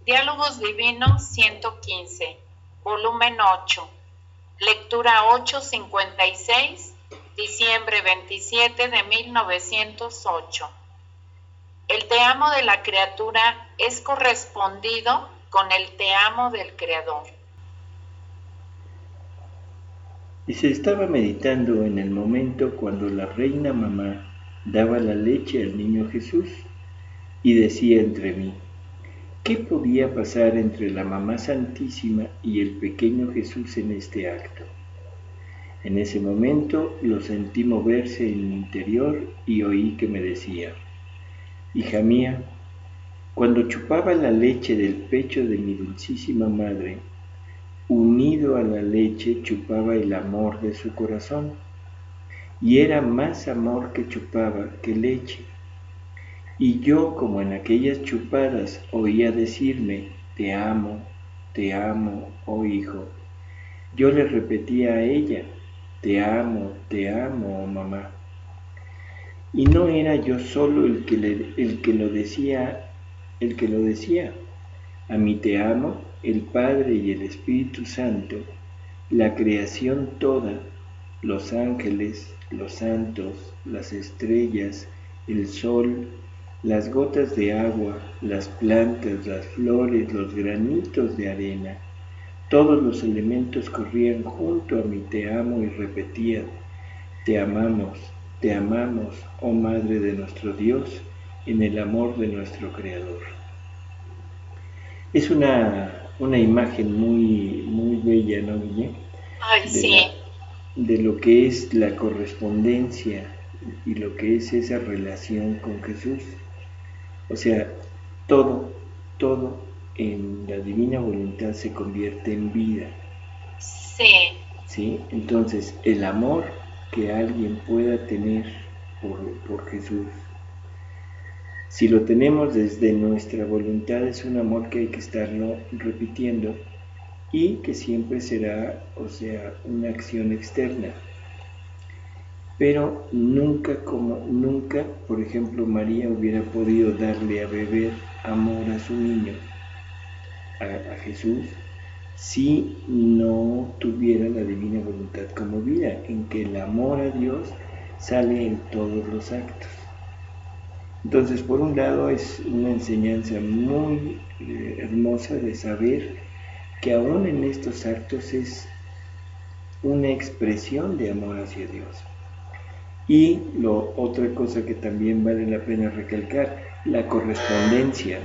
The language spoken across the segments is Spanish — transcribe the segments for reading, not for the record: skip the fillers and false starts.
Diálogos Divinos 115, volumen 8, lectura 856, diciembre 27 de 1908. El te amo de la criatura es correspondido con el te amo del Creador. Y se estaba meditando en el momento cuando la reina mamá daba la leche al niño Jesús y decía entre mí, ¿qué podía pasar entre la mamá santísima y el pequeño Jesús en este acto? En ese momento lo sentí moverse en mi interior y oí que me decía, hija mía, cuando chupaba la leche del pecho de mi dulcísima madre, unido a la leche chupaba el amor de su corazón, y era más amor que chupaba que leche. Y yo, como en aquellas chupadas, oía decirme, te amo, oh hijo, yo le repetía a ella, te amo, oh mamá. Y no era yo solo el que lo decía, a mi te amo, el Padre y el Espíritu Santo, la creación toda, los ángeles, los santos, las estrellas, el sol, las gotas de agua, las plantas, las flores, los granitos de arena, todos los elementos corrían junto a mi te amo y repetían, te amamos, oh Madre de nuestro Dios, en el amor de nuestro Creador. Es una imagen muy bella, ¿no, Guille? Ay, sí. De lo que es la correspondencia y lo que es esa relación con Jesús. O sea, todo en la divina voluntad se convierte en vida. Sí. ¿Sí? Entonces, el amor que alguien pueda tener por Jesús, si lo tenemos desde nuestra voluntad, es un amor que hay que estarlo repitiendo y que siempre será, o sea, una acción externa. Pero nunca, por ejemplo, María hubiera podido darle a beber amor a su niño, a Jesús, si no tuviera la divina voluntad como vida, en que el amor a Dios sale en todos los actos. Entonces, por un lado, es una enseñanza muy hermosa de saber que aún en estos actos es una expresión de amor hacia Dios. Y otra cosa que también vale la pena recalcar, la correspondencia.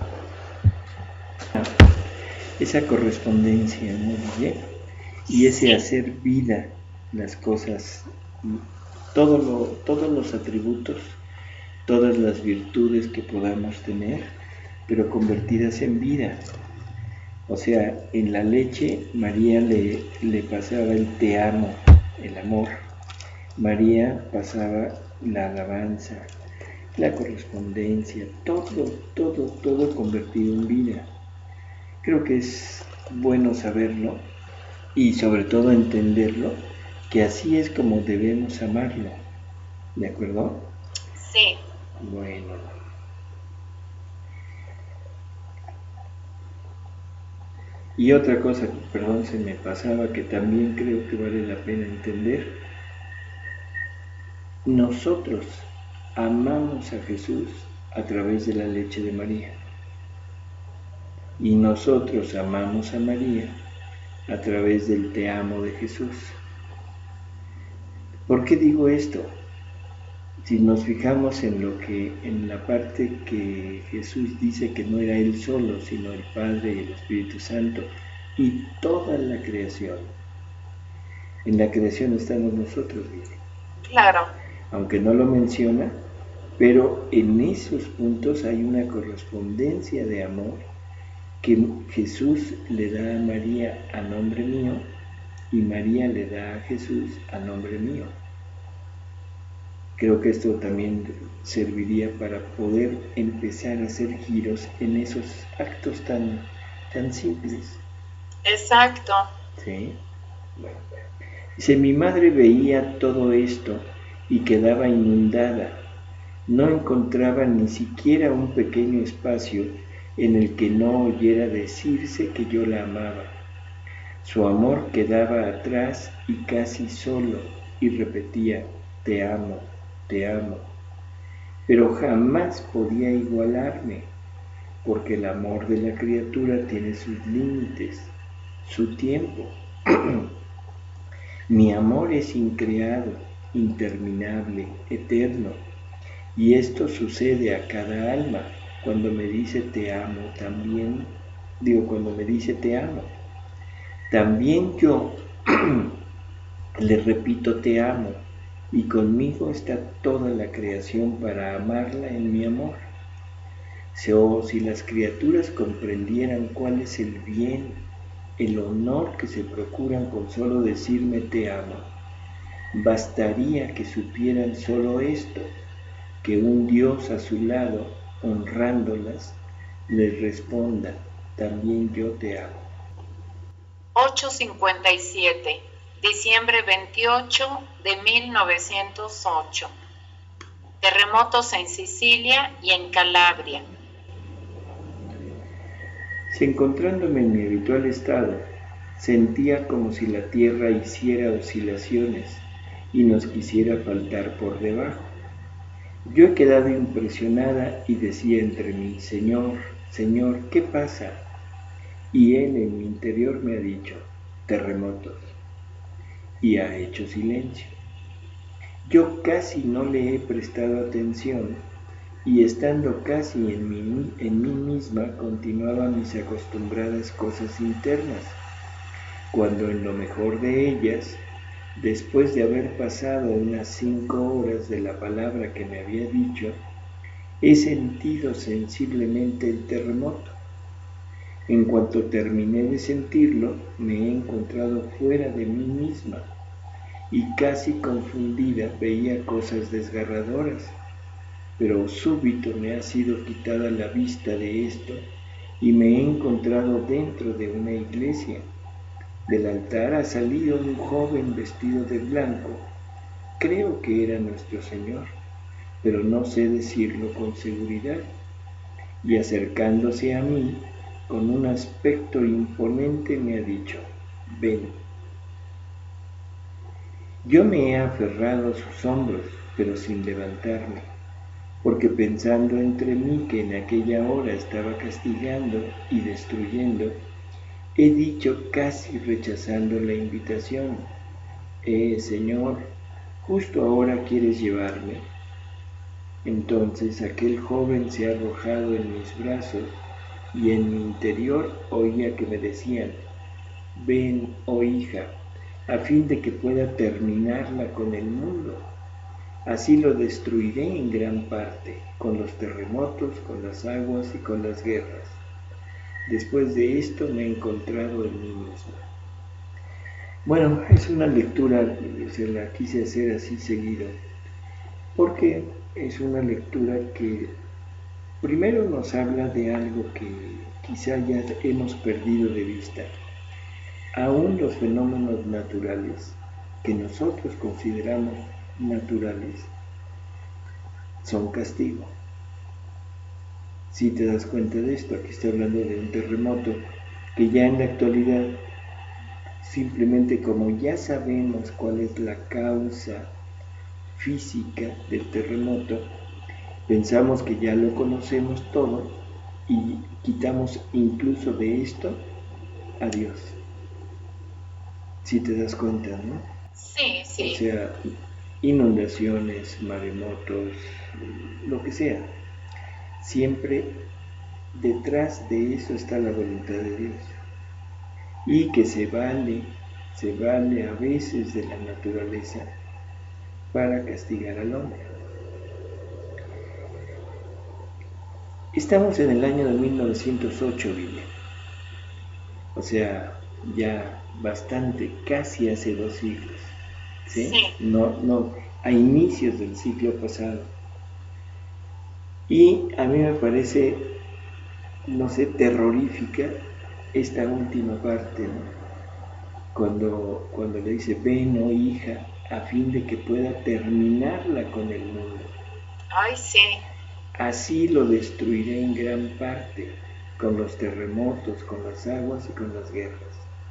Esa correspondencia, ¿no, Guille? Y ese hacer vida las cosas, todos los atributos, todas las virtudes que podamos tener, pero convertidas en vida. O sea, en la leche María le pasaba el te amo, el amor. María pasaba la alabanza, la correspondencia, todo convertido en vida. Creo que es bueno saberlo y sobre todo entenderlo, que así es como debemos amarlo. ¿De acuerdo? Sí. Bueno. Y otra cosa, perdón, se me pasaba, que también creo que vale la pena entender. Nosotros amamos a Jesús a través de la leche de María. Y nosotros amamos a María a través del te amo de Jesús. ¿Por qué digo esto? Si nos fijamos en la parte que Jesús dice que no era Él solo, sino el Padre y el Espíritu Santo y toda la creación. En la creación estamos nosotros, ¿viste? Claro. Aunque no lo menciona, pero en esos puntos hay una correspondencia de amor que Jesús le da a María a nombre mío y María le da a Jesús a nombre mío. Creo que esto también serviría para poder empezar a hacer giros en esos actos tan simples. Exacto. ¿Sí? Bueno. Dice, mi madre veía todo esto y quedaba inundada. No encontraba ni siquiera un pequeño espacio en el que no oyera decirse que yo la amaba. Su amor quedaba atrás y casi solo, y repetía, te amo, pero jamás podía igualarme, porque el amor de la criatura tiene sus límites, su tiempo. Mi amor es increado, interminable, eterno, y esto sucede a cada alma cuando me dice te amo también, cuando me dice te amo. También yo le repito te amo, y conmigo está toda la creación para amarla en mi amor. Si las criaturas comprendieran cuál es el bien, el honor que se procuran con solo decirme te amo, bastaría que supieran solo esto, que un Dios a su lado, honrándolas, les responda, también yo te amo. 857, diciembre 28 de 1908. Terremotos en Sicilia y en Calabria. Si encontrándome en mi habitual estado, sentía como si la tierra hiciera oscilaciones y nos quisiera faltar por debajo. Yo he quedado impresionada y decía entre mí, Señor, Señor, ¿qué pasa? Y Él en mi interior me ha dicho, terremotos, y ha hecho silencio. Yo casi no le he prestado atención y estando casi en mí misma continuaba mis acostumbradas cosas internas, cuando en lo mejor de ellas, después de haber pasado unas 5 horas de la palabra que me había dicho, he sentido sensiblemente el terremoto. En cuanto terminé de sentirlo, me he encontrado fuera de mí misma y casi confundida veía cosas desgarradoras, pero súbito me ha sido quitada la vista de esto y me he encontrado dentro de una iglesia. Del altar ha salido un joven vestido de blanco, creo que era nuestro Señor, pero no sé decirlo con seguridad, y acercándose a mí, con un aspecto imponente me ha dicho, ven. Yo me he aferrado a sus hombros, pero sin levantarme, porque pensando entre mí que en aquella hora estaba castigando y destruyendo, he dicho casi rechazando la invitación, Señor, ¿justo ahora quieres llevarme? Entonces aquel joven se ha arrojado en mis brazos y en mi interior oía que me decían, ven, oh hija, a fin de que pueda terminarla con el mundo. Así lo destruiré en gran parte, con los terremotos, con las aguas y con las guerras. Después de esto me he encontrado en mí misma. Bueno, es una lectura, se la quise hacer así seguido, porque es una lectura que primero nos habla de algo que quizá ya hemos perdido de vista. Aún los fenómenos naturales, que nosotros consideramos naturales, son castigo. Si te das cuenta de esto, aquí estoy hablando de un terremoto que ya en la actualidad, simplemente como ya sabemos cuál es la causa física del terremoto, pensamos que ya lo conocemos todo y quitamos incluso de esto a Dios. Si te das cuenta, ¿no? Sí, sí. O sea, inundaciones, maremotos, lo que sea. Siempre detrás de eso está la voluntad de Dios. Y que se vale a veces de la naturaleza para castigar al hombre. Estamos en el año de 1908, Villa. O sea, ya bastante, casi hace 2 siglos. ¿Sí? No, a inicios del siglo pasado. Y a mí me parece, no sé, terrorífica esta última parte, ¿no? Cuando le dice, ven, oh hija, a fin de que pueda terminarla con el mundo. Ay, sí. Así lo destruiré en gran parte. con los terremotos, con las aguas y con las guerras.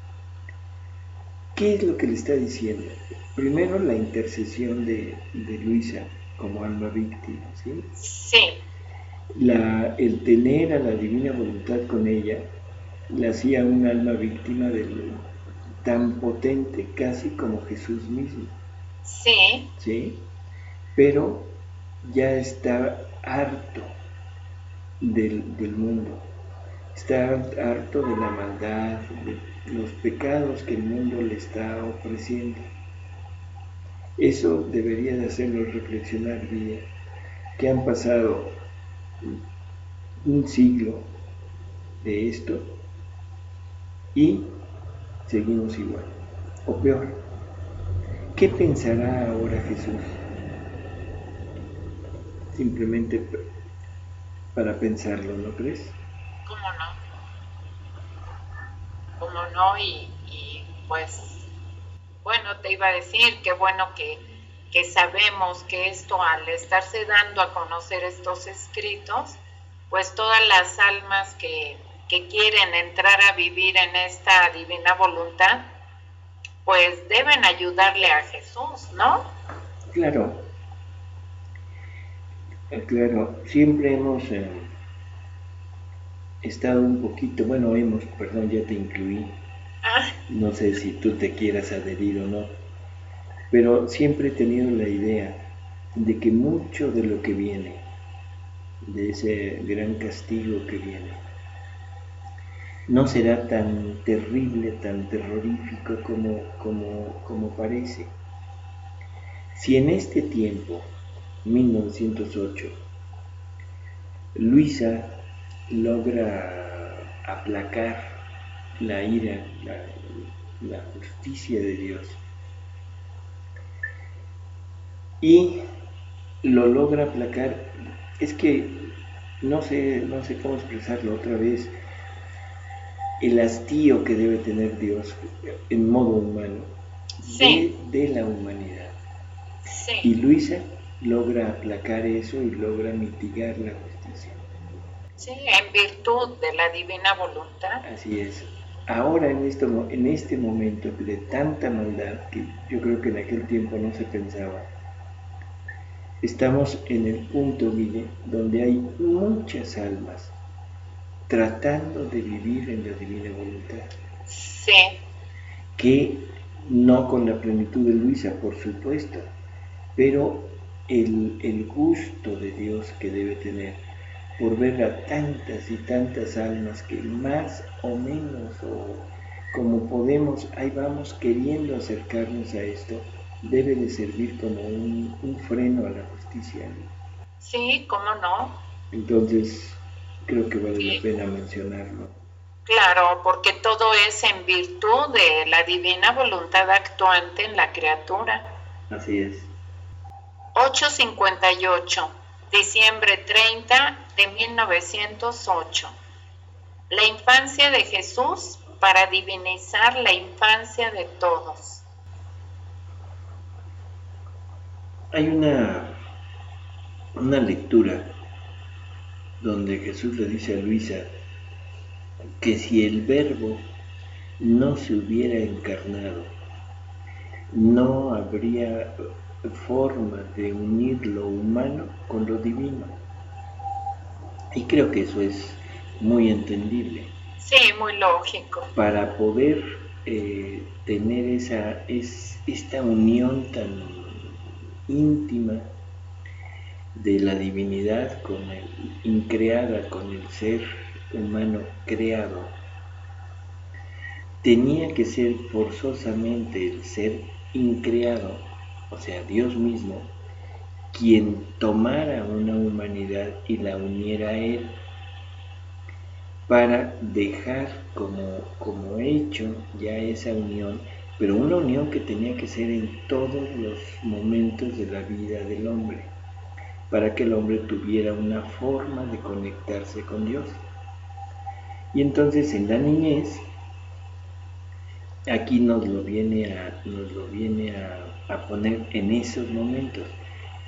¿Qué es lo que le está diciendo? Primero, la intercesión de Luisa como alma víctima, ¿sí? Sí. El tener a la divina voluntad con ella la hacía un alma víctima tan potente, casi como Jesús mismo. Sí. ¿Sí? Pero ya está harto del mundo, está harto de la maldad, de los pecados que el mundo le está ofreciendo. Eso debería de hacernos reflexionar bien, que han pasado un siglo de esto y seguimos igual, o peor. ¿Qué pensará ahora Jesús? Simplemente para pensarlo, ¿no crees? ¿Cómo no? ¿Cómo no? Y pues, bueno, te iba a decir, qué bueno que sabemos que esto, al estarse dando a conocer estos escritos, pues todas las almas que quieren entrar a vivir en esta divina voluntad, pues deben ayudarle a Jesús, ¿no? Claro, claro, siempre hemos estado un poquito, perdón, ya te incluí, no sé si tú te quieras adherir o no, pero siempre he tenido la idea de que mucho de lo que viene, de ese gran castigo que viene, no será tan terrible, tan terrorífico como parece. Si en este tiempo, 1908, Luisa logra aplacar la ira, la justicia de Dios, y lo logra aplacar, es que no sé cómo expresarlo otra vez, el hastío que debe tener Dios en modo humano, sí, de la humanidad. sí. Y Luisa logra aplacar eso y logra mitigar la justicia. Sí, en virtud de la divina voluntad. Así es. Ahora en este momento de tanta maldad que yo creo que en aquel tiempo no se pensaba, estamos en el punto, Guille, donde hay muchas almas tratando de vivir en la divina voluntad. Sí. Que no con la plenitud de Luisa, por supuesto, pero el gusto de Dios que debe tener por ver a tantas y tantas almas que más o menos, o como podemos, ahí vamos queriendo acercarnos a esto, debe de servir como un freno a la justicia, ¿no? Sí, ¿cómo no? Entonces, creo que vale Sí. la pena mencionarlo. Claro, porque todo es en virtud de la divina voluntad actuante en la criatura. Así es. 858, diciembre 30 de 1908. La infancia de Jesús para divinizar la infancia de todos. Hay una lectura donde Jesús le dice a Luisa que si el Verbo no se hubiera encarnado, no habría forma de unir lo humano con lo divino. Y creo que eso es muy entendible. Sí, muy lógico. Para poder tener esta unión tan íntima de la divinidad increada con el ser humano creado, tenía que ser forzosamente el ser increado, o sea, Dios mismo, quien tomara una humanidad y la uniera a Él, para dejar como hecho ya esa unión, pero una unión que tenía que ser en todos los momentos de la vida del hombre, para que el hombre tuviera una forma de conectarse con Dios. Y entonces en la niñez, aquí nos lo viene a poner en esos momentos.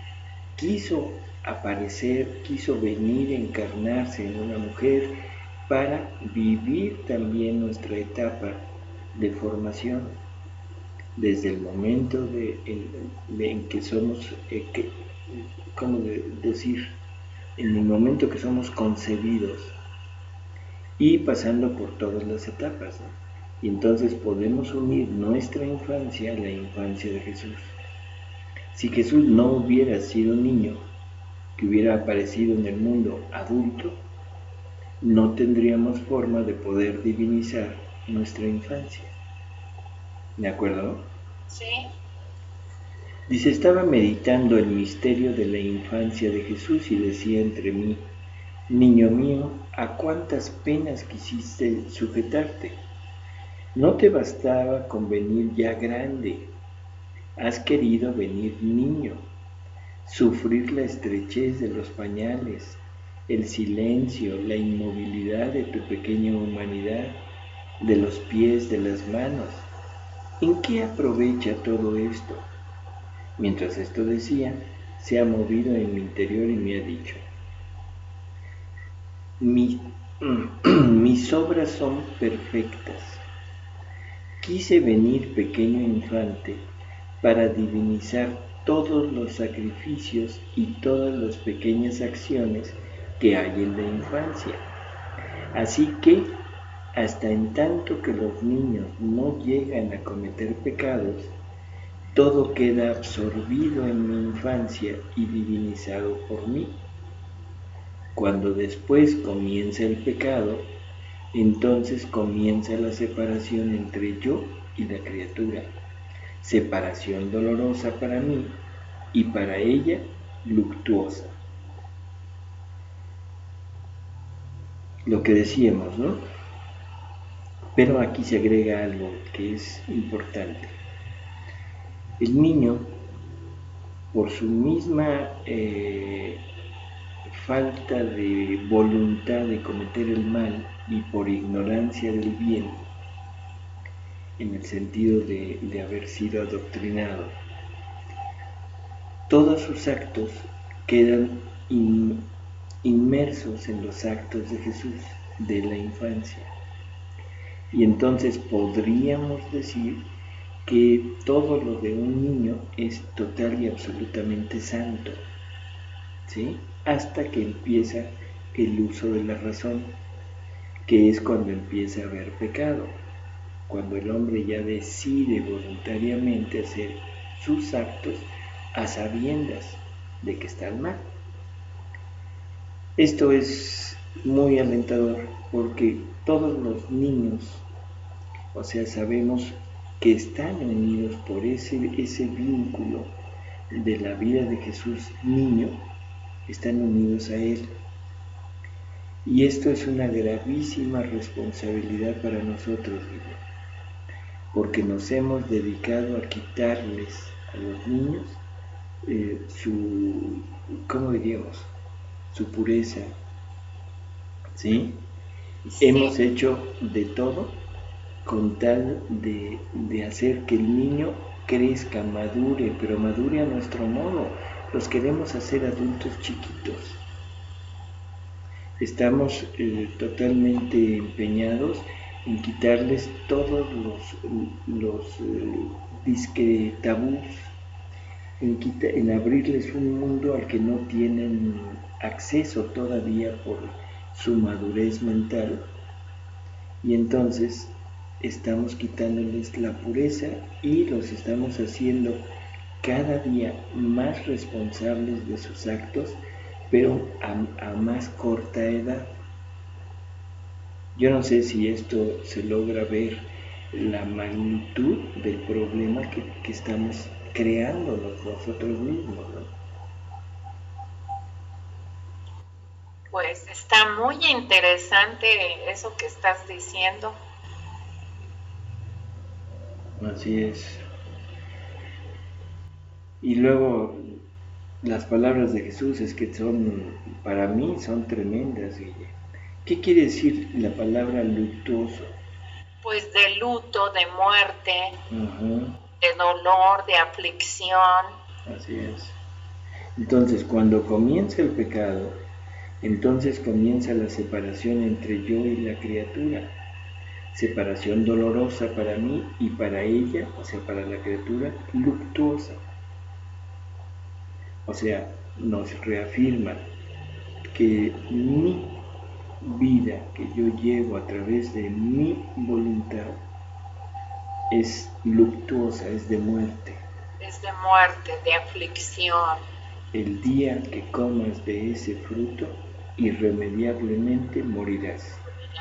Quiso aparecer, quiso venir a encarnarse en una mujer para vivir también nuestra etapa de formación, desde el momento en que somos, ¿cómo decir? En el momento que somos concebidos y pasando por todas las etapas, ¿no? Y entonces podemos unir nuestra infancia a la infancia de Jesús. Si Jesús no hubiera sido niño, que hubiera aparecido en el mundo adulto, no tendríamos forma de poder divinizar nuestra infancia. ¿De acuerdo? Sí. Dice, estaba meditando el misterio de la infancia de Jesús y decía entre mí, niño mío, ¿a cuántas penas quisiste sujetarte? No te bastaba con venir ya grande, has querido venir niño, sufrir la estrechez de los pañales, el silencio, la inmovilidad de tu pequeña humanidad, de los pies, de las manos. ¿En qué aprovecha todo esto? Mientras esto decía, se ha movido en mi interior y me ha dicho, mis obras son perfectas. Quise venir pequeño infante para divinizar todos los sacrificios y todas las pequeñas acciones que hay en la infancia. Así que, hasta en tanto que los niños no llegan a cometer pecados, todo queda absorbido en mi infancia y divinizado por mí. Cuando después comienza el pecado, entonces comienza la separación entre yo y la criatura, separación dolorosa para mí y para ella luctuosa. Lo que decíamos, ¿no? Pero aquí se agrega algo que es importante. El niño, por su misma falta de voluntad de cometer el mal y por ignorancia del bien, en el sentido de haber sido adoctrinado, todos sus actos quedan inmersos en los actos de Jesús de la infancia. Y entonces podríamos decir que todo lo de un niño es total y absolutamente santo, ¿sí? Hasta que empieza el uso de la razón, que es cuando empieza a haber pecado, cuando el hombre ya decide voluntariamente hacer sus actos a sabiendas de que están mal. Esto es muy alentador porque todos los niños, o sea, sabemos que están unidos por ese vínculo de la vida de Jesús niño, están unidos a Él. Y esto es una gravísima responsabilidad para nosotros, porque nos hemos dedicado a quitarles a los niños ¿cómo diríamos? Su pureza, ¿sí? Sí. Hemos hecho de todo con tal de hacer que el niño crezca, madure, pero madure a nuestro modo. Los queremos hacer adultos chiquitos. Estamos totalmente empeñados en quitarles todos los disque tabús, en abrirles un mundo al que no tienen acceso todavía por su madurez mental, y entonces estamos quitándoles la pureza y los estamos haciendo cada día más responsables de sus actos, pero a más corta edad. Yo no sé si esto se logra ver la magnitud del problema que estamos creándonos nosotros mismos, ¿no? Pues está muy interesante eso que estás diciendo. Así es. Y luego las palabras de Jesús es que para mí son tremendas, Guille. ¿Qué quiere decir la palabra luctuoso? Pues de luto, de muerte, de dolor, de aflicción. Así es. Entonces, cuando comienza el pecado, Entonces comienza la separación entre yo y la criatura, separación dolorosa para mí y para ella, o sea, para la criatura, luctuosa. O sea, nos reafirma que mi vida que yo llevo a través de mi voluntad es luctuosa, es de muerte. Es de muerte, de aflicción. El día que comas de ese fruto, irremediablemente morirás.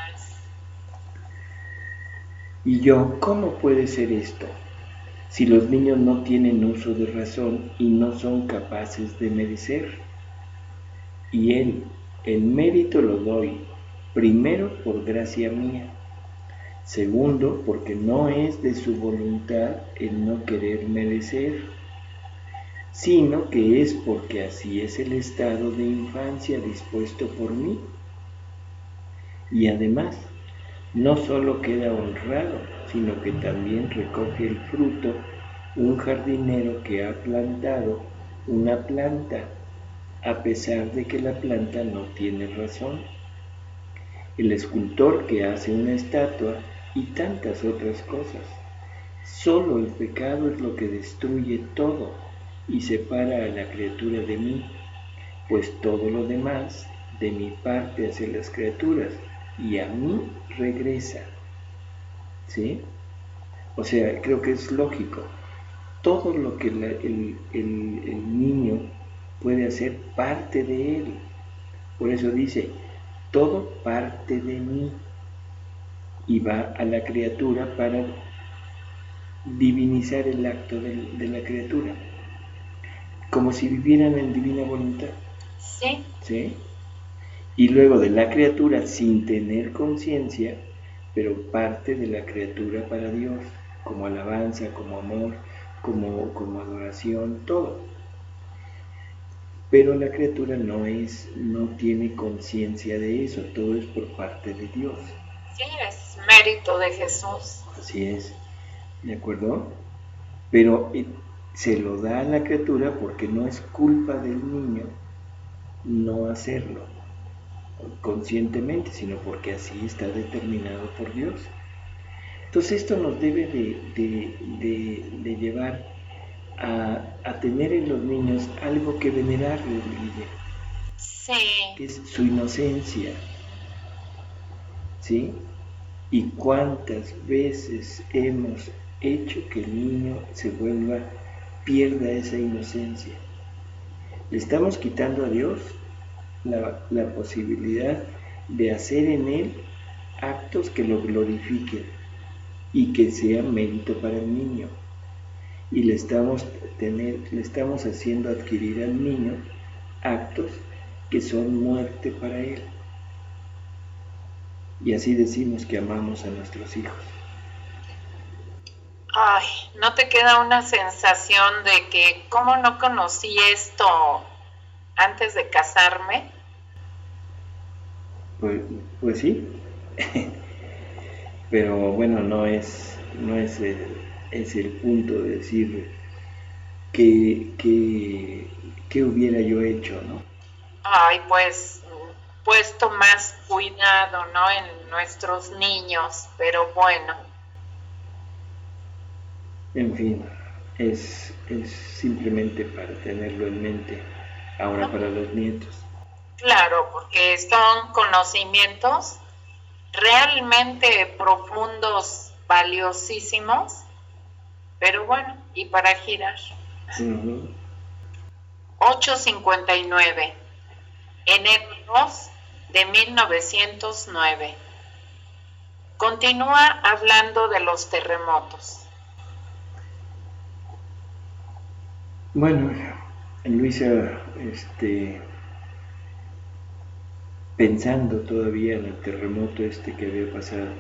Y yo, ¿cómo puede ser esto? Si los niños no tienen uso de razón y no son capaces de merecer. Y el mérito lo doy, primero por gracia mía, segundo porque no es de su voluntad el no querer merecer, sino que es porque así es el estado de infancia dispuesto por mí. Y además, no solo queda honrado, sino que también recoge el fruto un jardinero que ha plantado una planta, a pesar de que la planta no tiene razón, el escultor que hace una estatua y tantas otras cosas. Solo el pecado es lo que destruye todo y separa a la criatura de mí, pues todo lo demás de mi parte hacia las criaturas y a mí regresa. ¿Sí? O sea, creo que es lógico. Todo lo que el niño puede hacer parte de él. Por eso dice, todo parte de mí, y va a la criatura para divinizar el acto de la criatura, como si vivieran en divina voluntad. Sí. ¿Sí? Y luego de la criatura sin tener conciencia, pero parte de la criatura para Dios, como alabanza, como amor, como adoración, todo. Pero la criatura no tiene conciencia de eso, todo es por parte de Dios. Sí, es mérito de Jesús. Así es, ¿de acuerdo? Pero se lo da a la criatura porque no es culpa del niño no hacerlo conscientemente, sino porque así está determinado por Dios. Entonces esto nos debe de llevar a tener en los niños algo que venerarle, Sí. que es su inocencia, ¿sí? Y cuántas veces hemos hecho que el niño pierda esa inocencia. Le estamos quitando a Dios la posibilidad de hacer en él actos que lo glorifiquen y que sean mérito para el niño. Y le estamos haciendo adquirir al niño actos que son muerte para él. Y así decimos que amamos a nuestros hijos. Ay, ¿no te queda una sensación de que cómo no conocí esto antes de casarme? Pues sí, pero bueno, no es el punto de decir qué hubiera yo hecho, ¿no? Ay, pues puesto más cuidado, ¿no? En nuestros niños, pero bueno. En fin, es simplemente para tenerlo en mente ahora para los nietos. Claro, porque son conocimientos realmente profundos, valiosísimos, pero bueno, y para girar. 8:59, enero 2 de 1909. Continúa hablando de los terremotos. Bueno, Luisa, pensando todavía en el terremoto que había pasado,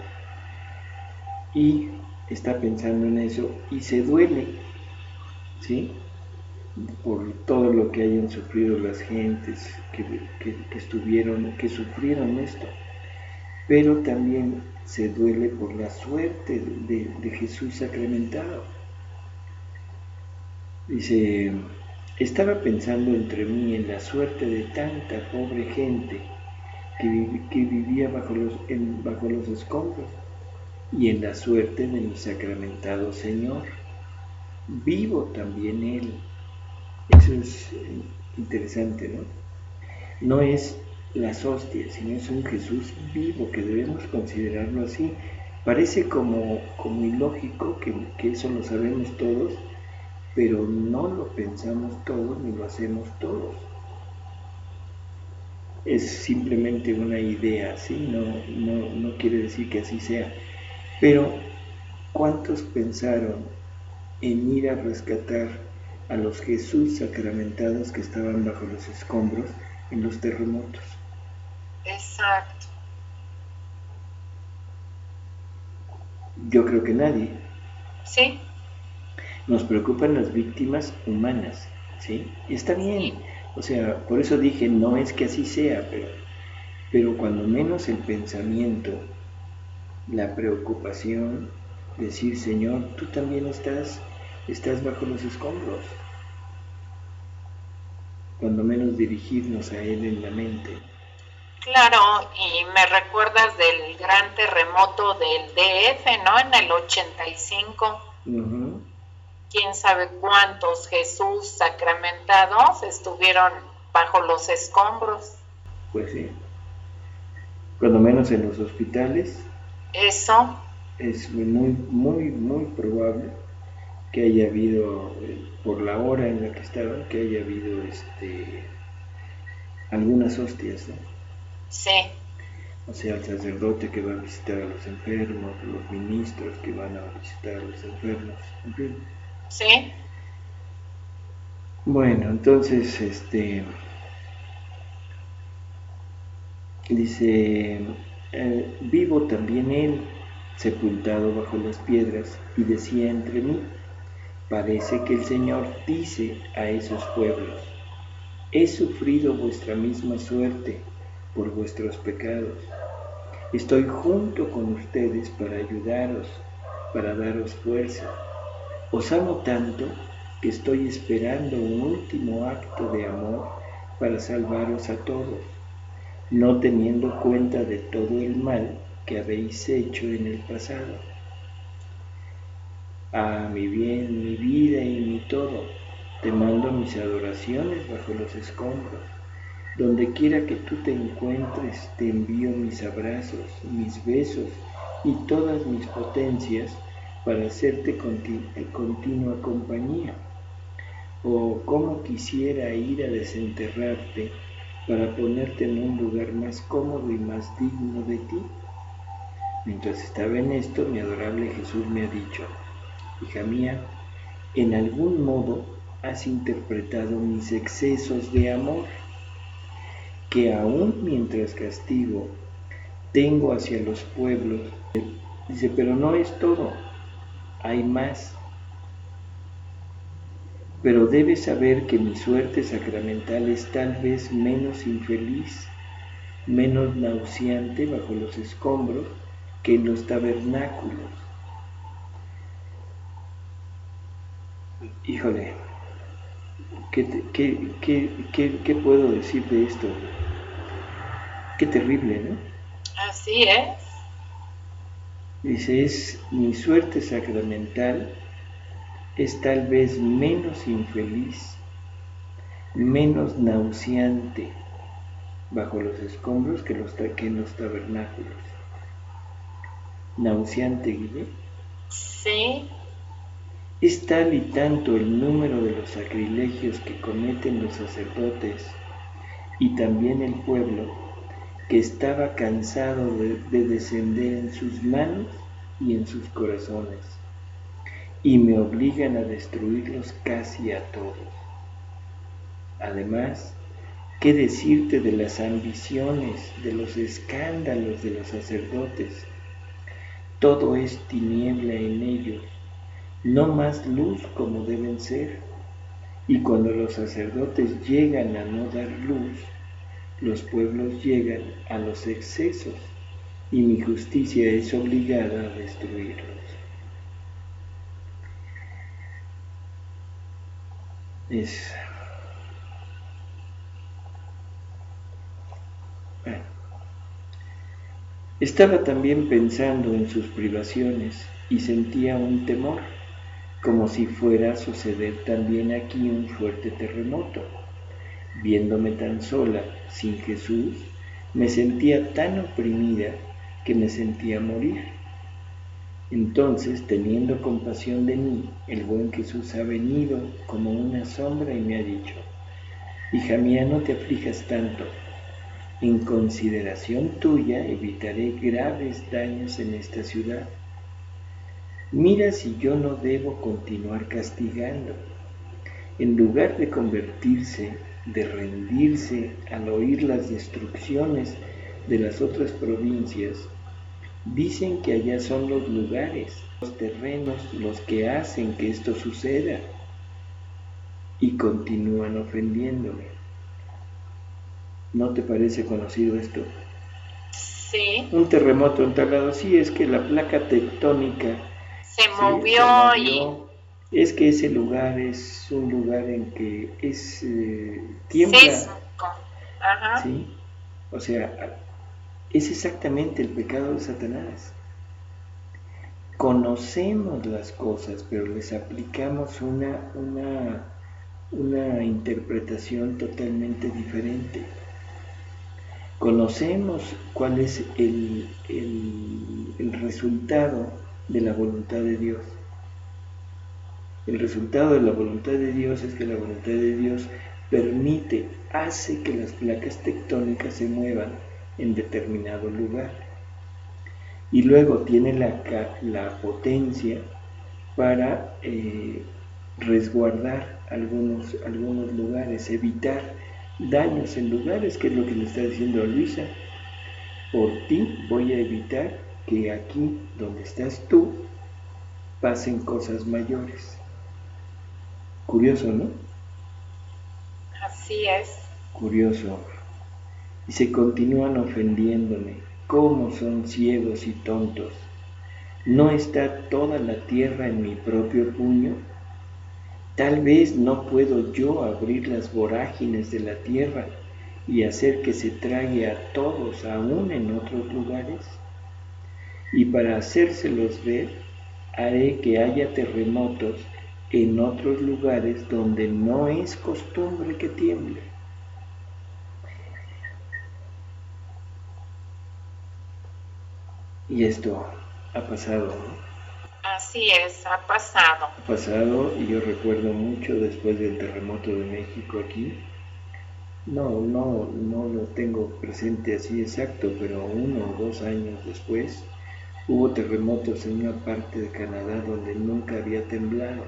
y está pensando en eso y se duele, ¿sí? Por todo lo que hayan sufrido las gentes que sufrieron esto, pero también se duele por la suerte de Jesús sacramentado. Dice Estaba pensando entre mí en la suerte de tanta pobre gente que vivía bajo los escombros y en la suerte de mi sacramentado Señor. Vivo también Él. Eso es interesante, ¿no? No es las hostias, sino es un Jesús vivo que debemos considerarlo así. Parece como ilógico que eso lo sabemos todos, pero no lo pensamos todos ni lo hacemos todos. Es simplemente una idea, ¿sí? No quiere decir que así sea. Pero, ¿cuántos pensaron en ir a rescatar a los Jesús sacramentados que estaban bajo los escombros en los terremotos? Exacto. Yo creo que nadie. Sí. Nos preocupan las víctimas humanas, ¿sí? Y está bien. O sea, por eso dije, no es que así sea, pero cuando menos el pensamiento, la preocupación, decir, Señor, tú también estás bajo los escombros. Cuando menos dirigirnos a Él en la mente. Claro, y me recuerdas del gran terremoto del DF, ¿no? En el 85. Uh-huh. Quién sabe cuántos Jesús sacramentados estuvieron bajo los escombros. Pues sí. Cuando menos en los hospitales. Eso. Es muy probable que haya habido, por la hora en la que estaban, que haya habido algunas hostias, ¿no? Sí. O sea, el sacerdote que va a visitar a los enfermos, los ministros que van a visitar a los enfermos, en fin. Sí. Bueno, entonces, dice, vivo también él, sepultado bajo las piedras, y decía entre mí, parece que el Señor dice a esos pueblos, he sufrido vuestra misma suerte por vuestros pecados. Estoy junto con ustedes para ayudaros, para daros fuerza. Os amo tanto que estoy esperando un último acto de amor para salvaros a todos, no teniendo cuenta de todo el mal que habéis hecho en el pasado. Ah, mi bien, mi vida y mi todo, te mando mis adoraciones bajo los escombros. Donde quiera que tú te encuentres, te envío mis abrazos, mis besos y todas mis potencias para hacerte continua compañía. Oh, cómo quisiera ir a desenterrarte para ponerte en un lugar más cómodo y más digno de ti. Mientras estaba en esto, mi adorable Jesús me ha dicho, hija mía, en algún modo has interpretado mis excesos de amor, que aún mientras castigo tengo hacia los pueblos, dice, pero no es todo, hay más. Pero debes saber que mi suerte sacramental es tal vez menos infeliz, menos nauseante bajo los escombros que en los tabernáculos. Híjole, ¿qué puedo decir de esto? Qué terrible, ¿no? Así es. Dice, es mi suerte sacramental es tal vez menos infeliz, menos nauseante bajo los escombros que en los tabernáculos. Nauseante, Guille. Sí. Es tal y tanto el número de los sacrilegios que cometen los sacerdotes y también el pueblo, que estaba cansado de descender en sus manos y en sus corazones, y me obligan a destruirlos casi a todos. Además, ¿qué decirte de las ambiciones, de los escándalos de los sacerdotes? Todo es tiniebla en ellos, no más luz como deben ser. Y cuando los sacerdotes llegan a no dar luz, los pueblos llegan a los excesos y mi justicia es obligada a destruirlos. Estaba también pensando en sus privaciones y sentía un temor, como si fuera a suceder también aquí un fuerte terremoto. Viéndome tan sola, sin Jesús, me sentía tan oprimida que me sentía morir. Entonces, teniendo compasión de mí, el buen Jesús ha venido como una sombra y me ha dicho: hija mía, no te aflijas tanto. En consideración tuya evitaré graves daños en esta ciudad. Mira si yo no debo continuar castigando. En lugar de convertirse, de rendirse al oír las destrucciones de las otras provincias, dicen que allá son los lugares, los terrenos, los que hacen que esto suceda, y continúan ofendiéndome. ¿No te parece conocido esto? Sí. Un terremoto en tal lado, sí, es que la placa tectónica se movió y... Es que ese lugar es un lugar en que es tiembla. Ajá. ¿Sí? O sea, es exactamente el pecado de Satanás. Conocemos las cosas, pero les aplicamos una interpretación totalmente diferente. Conocemos cuál es el resultado de la voluntad de Dios. El resultado de la voluntad de Dios es que la voluntad de Dios permite, hace que las placas tectónicas se muevan en determinado lugar. Y luego tiene la potencia para resguardar algunos lugares, evitar daños en lugares, que es lo que le está diciendo a Luisa. Por ti voy a evitar que aquí donde estás tú pasen cosas mayores. Curioso, ¿no? Así es. Curioso. Y se continúan ofendiéndome. ¿Cómo son ciegos y tontos? ¿No está toda la tierra en mi propio puño? Tal vez no puedo yo abrir las vorágines de la tierra y hacer que se trague a todos aún en otros lugares. Y para hacérselos ver, haré que haya terremotos en otros lugares donde no es costumbre que tiemble. Y esto ha pasado, ¿no? Así es, ha pasado. Ha pasado, y yo recuerdo mucho después del terremoto de México aquí. No lo tengo presente así exacto, pero 1 o 2 años después hubo terremotos en una parte de Canadá donde nunca había temblado.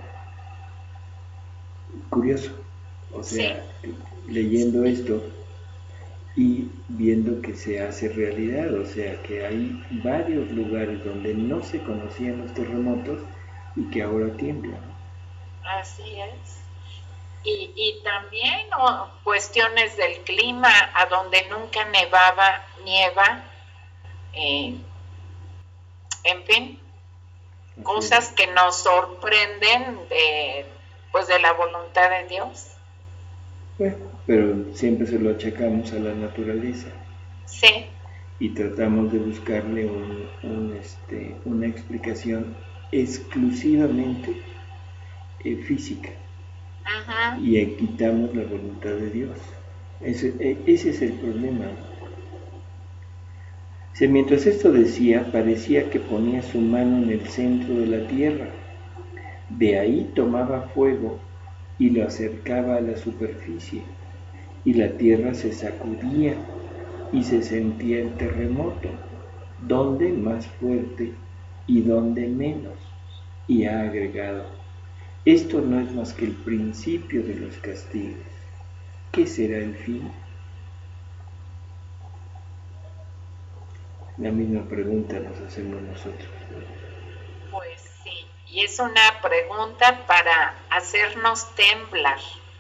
Curioso, o sea, sí. Leyendo esto y viendo que se hace realidad, o sea, que hay varios lugares donde no se conocían los terremotos y que ahora tiemblan. Así es. Y también cuestiones del clima, a donde nunca nieva, en fin, así cosas es. Que nos sorprenden de la voluntad de Dios. Bueno, pero siempre se lo achacamos a la naturaleza. Sí. Y tratamos de buscarle una explicación exclusivamente física. Ajá. Y quitamos la voluntad de Dios. Ese es el problema. Mientras esto decía, parecía que ponía su mano en el centro de la tierra. De ahí tomaba fuego y lo acercaba a la superficie, y la tierra se sacudía y se sentía el terremoto, donde más fuerte y donde menos. Y ha agregado: esto no es más que el principio de los castigos. ¿Qué será el fin? La misma pregunta nos hacemos nosotros. Pues sí, y es una pregunta para hacernos temblar.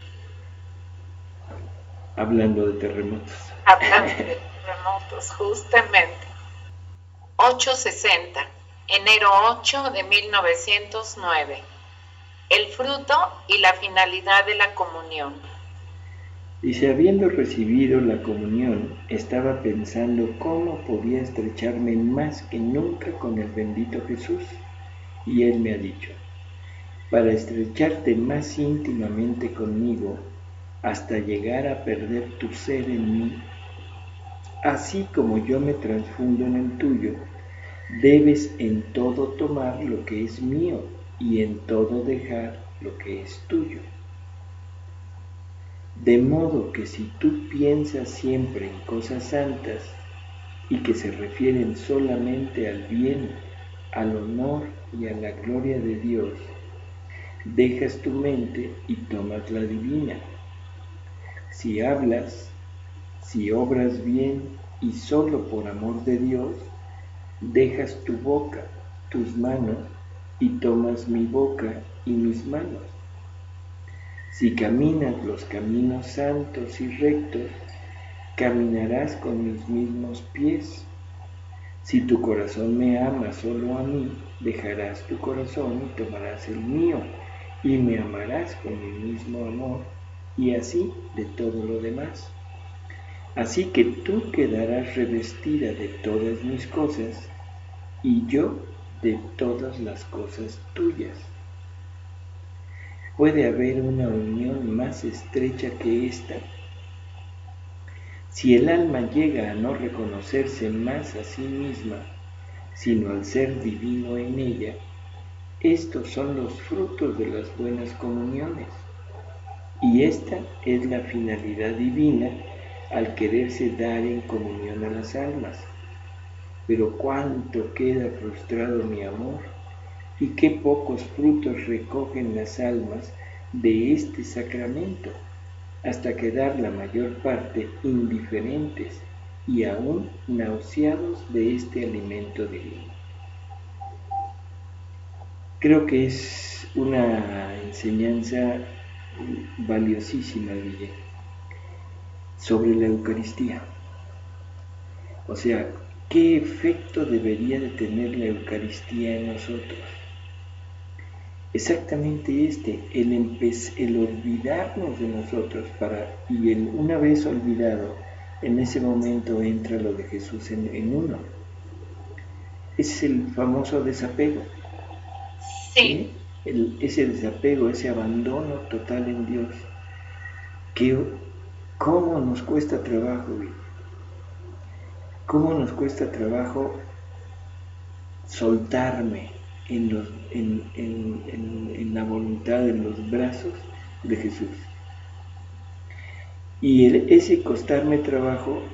Hablando de terremotos. Hablando de terremotos, justamente. 860, enero 8 de 1909. El fruto y la finalidad de la comunión. Dice, habiendo recibido la comunión, estaba pensando cómo podía estrecharme más que nunca con el bendito Jesús. Y él me ha dicho, para estrecharte más íntimamente conmigo, hasta llegar a perder tu ser en mí, así como yo me transfundo en el tuyo, debes en todo tomar lo que es mío y en todo dejar lo que es tuyo. De modo que si tú piensas siempre en cosas santas y que se refieren solamente al bien, al honor y a la gloria de Dios, dejas tu mente y tomas la divina. Si hablas, si obras bien y solo por amor de Dios, dejas tu boca, tus manos y tomas mi boca y mis manos. Si caminas los caminos santos y rectos, caminarás con mis mismos pies. Si tu corazón me ama solo a mí, dejarás tu corazón y tomarás el mío, y me amarás con mi mismo amor, y así de todo lo demás. Así que tú quedarás revestida de todas mis cosas, y yo de todas las cosas tuyas. ¿Puede haber una unión más estrecha que esta? Si el alma llega a no reconocerse más a sí misma, sino al ser divino en ella, estos son los frutos de las buenas comuniones. Y esta es la finalidad divina al quererse dar en comunión a las almas. Pero cuánto queda frustrado mi amor, y qué pocos frutos recogen las almas de este sacramento, hasta quedar la mayor parte indiferentes y aún nauseados de este alimento divino. Creo que es una enseñanza valiosísima, Guille, sobre la Eucaristía. O sea, ¿qué efecto debería de tener la Eucaristía en nosotros? Exactamente el olvidarnos de nosotros una vez olvidado, en ese momento entra lo de Jesús en uno. Es el famoso desapego. Sí. Ese desapego, ese abandono total en Dios, que cómo nos cuesta trabajo, cómo nos cuesta trabajo soltarme en la voluntad, en los brazos de Jesús. Y ese costarme trabajo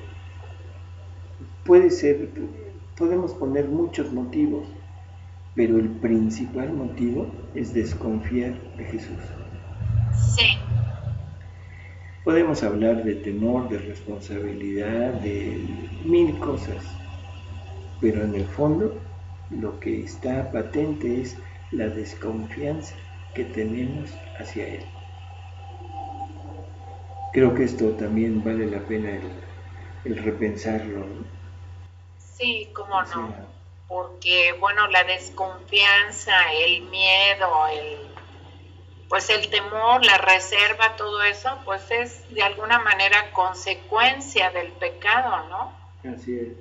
podemos poner muchos motivos, pero el principal motivo es desconfiar de Jesús. Sí. Podemos hablar de temor, de responsabilidad, de mil cosas, pero en el fondo lo que está patente es la desconfianza que tenemos hacia Él. Creo que esto también vale la pena el repensarlo, ¿no? Sí, cómo no, porque bueno, la desconfianza, el miedo, pues el temor, la reserva, todo eso, pues es de alguna manera consecuencia del pecado, ¿no? Así es.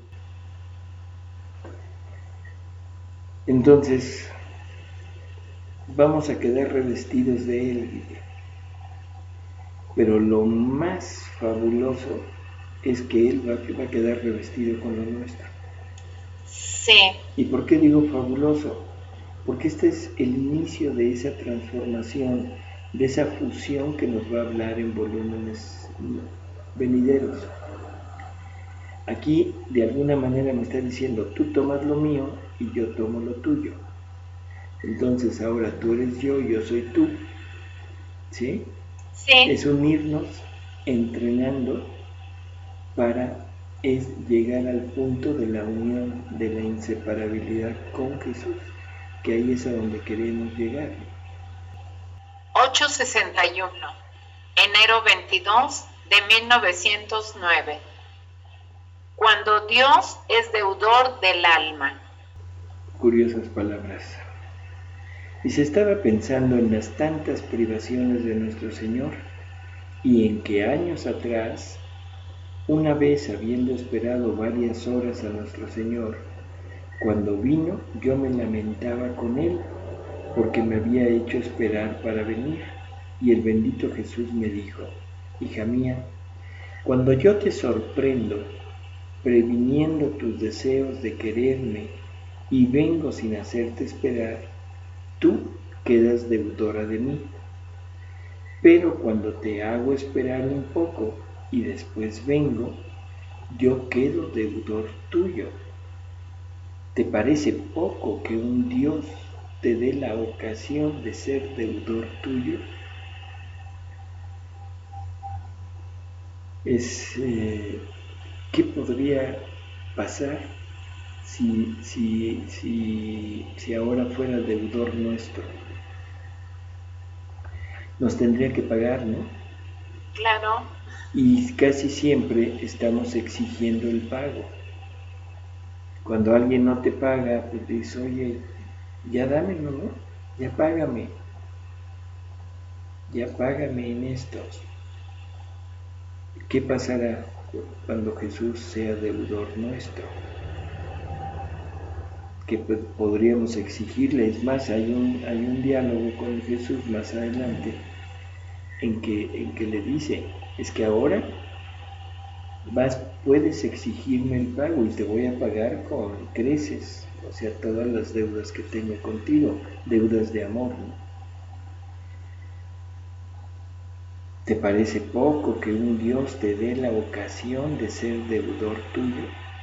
Entonces, vamos a quedar revestidos de Él, Guille. Pero lo más fabuloso es que Él va a quedar revestido con lo nuestro. Sí. ¿Y por qué digo fabuloso? Porque este es el inicio de esa transformación, de esa fusión que nos va a hablar en volúmenes venideros. Aquí de alguna manera me está diciendo, tú tomas lo mío y yo tomo lo tuyo. Entonces ahora tú eres yo soy tú. ¿Sí? Sí. Es unirnos entrenando para llegar al punto de la unión, de la inseparabilidad con Jesús, que ahí es a donde queremos llegar. 861, enero 22 de 1909. Cuando Dios es deudor del alma. Curiosas palabras. Y se estaba pensando en las tantas privaciones de nuestro Señor, y en que años atrás, una vez habiendo esperado varias horas a nuestro Señor, cuando vino yo me lamentaba con él porque me había hecho esperar para venir. Y el bendito Jesús me dijo: hija mía, cuando yo te sorprendo previniendo tus deseos de quererme y vengo sin hacerte esperar, tú quedas deudora de mí. Pero cuando te hago esperar un poco y después vengo, yo quedo deudor tuyo. ¿Te parece poco que un Dios te dé la ocasión de ser deudor tuyo? ¿Qué podría pasar si ahora fuera deudor nuestro? Nos tendría que pagar, ¿no? Claro. Y casi siempre estamos exigiendo el pago. Cuando alguien no te paga, pues dices: oye, ya dámelo, ¿no? Ya págame en esto. ¿Qué pasará cuando Jesús sea deudor nuestro? Que podríamos exigirle. Es más, hay un diálogo con Jesús más adelante en que le dice: es que ahora puedes exigirme el pago y te voy a pagar con creces, o sea, todas las deudas que tengo contigo, deudas de amor, ¿no? ¿Te parece poco que un Dios te dé la ocasión de ser deudor tuyo?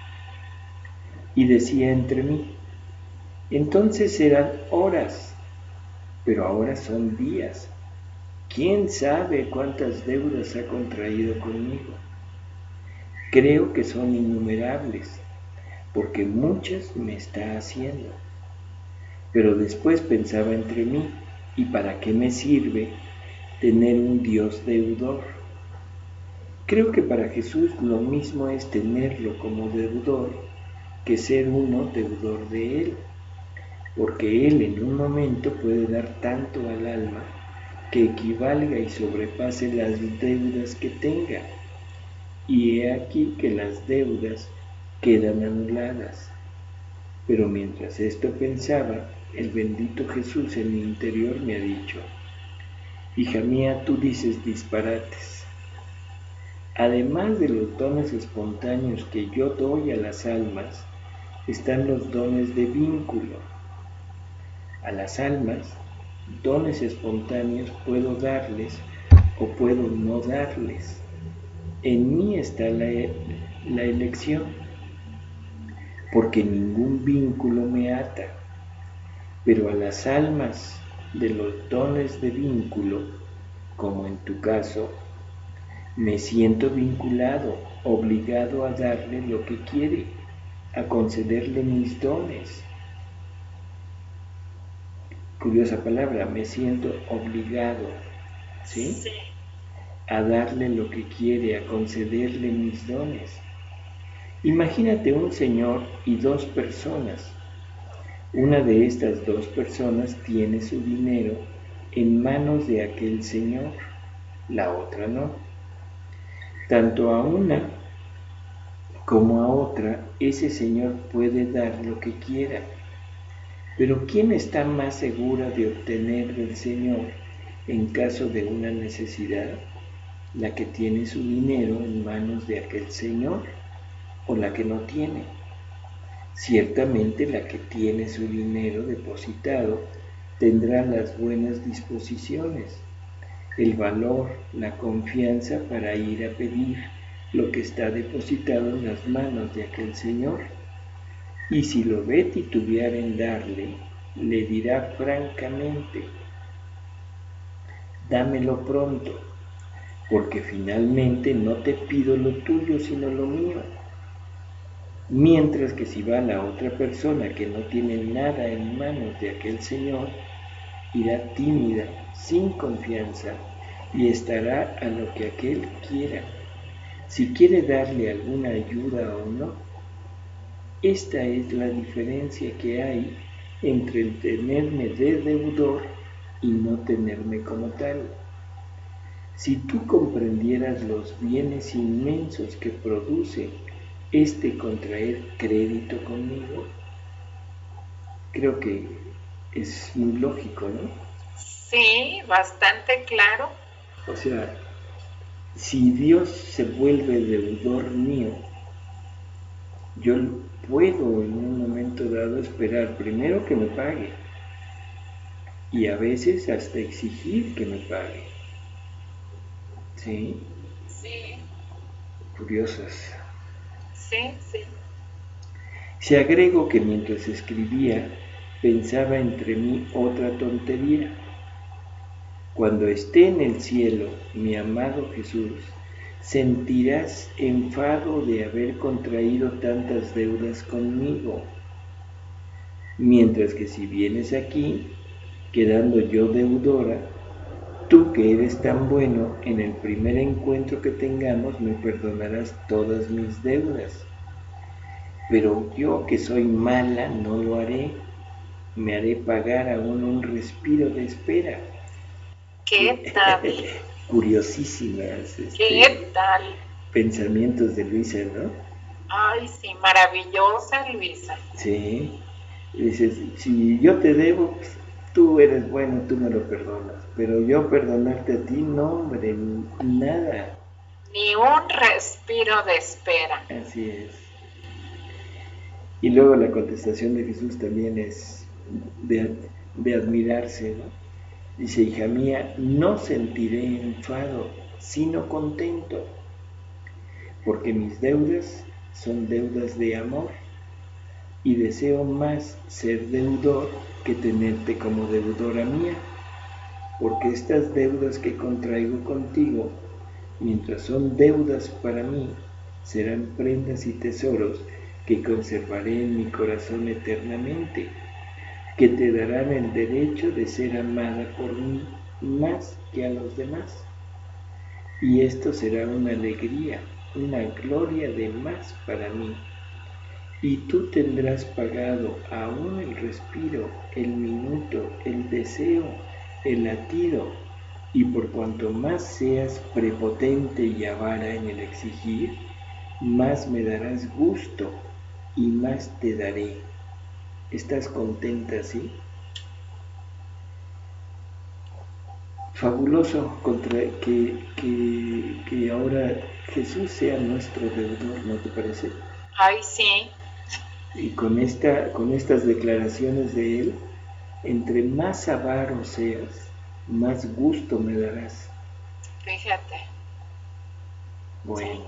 Y decía entre mí: entonces eran horas, pero ahora son días. ¿Quién sabe cuántas deudas ha contraído conmigo? Creo que son innumerables, porque muchas me está haciendo. Pero después pensaba entre mí: ¿y para qué me sirve tener un Dios deudor? Creo que para Jesús lo mismo es tenerlo como deudor que ser uno deudor de Él, porque Él en un momento puede dar tanto al alma que equivalga y sobrepase las deudas que tenga. Y he aquí que las deudas quedan anuladas. Pero mientras esto pensaba, el bendito Jesús en mi interior me ha dicho: hija mía, tú dices disparates. Además de los dones espontáneos que yo doy a las almas, están los dones de vínculo. A las almas, dones espontáneos puedo darles o puedo no darles. En mí está la elección, porque ningún vínculo me ata. Pero a las almas de los dones de vínculo, como en tu caso, me siento vinculado, obligado a darle lo que quiere, a concederle mis dones. Curiosa palabra, me siento obligado, ¿sí? Sí. A darle lo que quiere, a concederle mis dones. Imagínate un señor y dos personas. Una de estas dos personas tiene su dinero en manos de aquel señor, la otra no. Tanto a una como a otra, ese señor puede dar lo que quiera. Pero ¿quién está más segura de obtener del Señor en caso de una necesidad? ¿La que tiene su dinero en manos de aquel Señor o la que no tiene? Ciertamente la que tiene su dinero depositado tendrá las buenas disposiciones, el valor, la confianza para ir a pedir lo que está depositado en las manos de aquel Señor. Y si lo ve titubear en darle, le dirá francamente: dámelo pronto, porque finalmente no te pido lo tuyo sino lo mío. Mientras que si va la otra persona que no tiene nada en manos de aquel señor, irá tímida, sin confianza, y estará a lo que aquel quiera, si quiere darle alguna ayuda o no. Esta es la diferencia que hay entre el tenerme de deudor y no tenerme como tal. Si tú comprendieras los bienes inmensos que produce este contraer crédito conmigo, creo que es muy lógico, ¿no? Sí, bastante claro. O sea, si Dios se vuelve deudor mío, yo puedo en un momento dado esperar primero que me pague y a veces hasta exigir que me pague. ¿Sí? Sí, Curiosas. sí, sí. Si agrego que mientras escribía pensaba entre mí otra tontería. Cuando esté en el cielo, mi amado Jesús, sentirás enfado de haber contraído tantas deudas conmigo. Mientras que si vienes aquí, quedando yo deudora, tú que eres tan bueno, en el primer encuentro que tengamos me perdonarás todas mis deudas. Pero yo que soy mala no lo haré, me haré pagar aún un respiro de espera. ¿Qué tal? Curiosísimas ¿Qué tal? pensamientos de Luisa, ¿no? Ay, sí, maravillosa Luisa. Sí, dices, si yo te debo, pues, tú eres bueno, tú me lo perdonas, pero yo perdonarte a ti, no, hombre, nada. Ni un respiro de espera. Así es. Y luego la contestación de Jesús también es de admirarse, ¿no? Dice, hija mía, no sentiré enfado, sino contento, porque mis deudas son deudas de amor y deseo más ser deudor que tenerte como deudora mía, porque estas deudas que contraigo contigo, mientras son deudas para mí, serán prendas y tesoros que conservaré en mi corazón eternamente, que te darán el derecho de ser amada por mí más que a los demás. Y esto será una alegría, una gloria de más para mí. Y tú tendrás pagado aún el respiro, el minuto, el deseo, el latido, y por cuanto más seas prepotente y avara en el exigir, más me darás gusto y más te daré. ¿Estás contenta así? Fabuloso que ahora Jesús sea nuestro deudor, ¿no te parece? Ay, sí. Y con estas declaraciones de Él, entre más avaro seas, más gusto me darás. Fíjate. Sí. Bueno,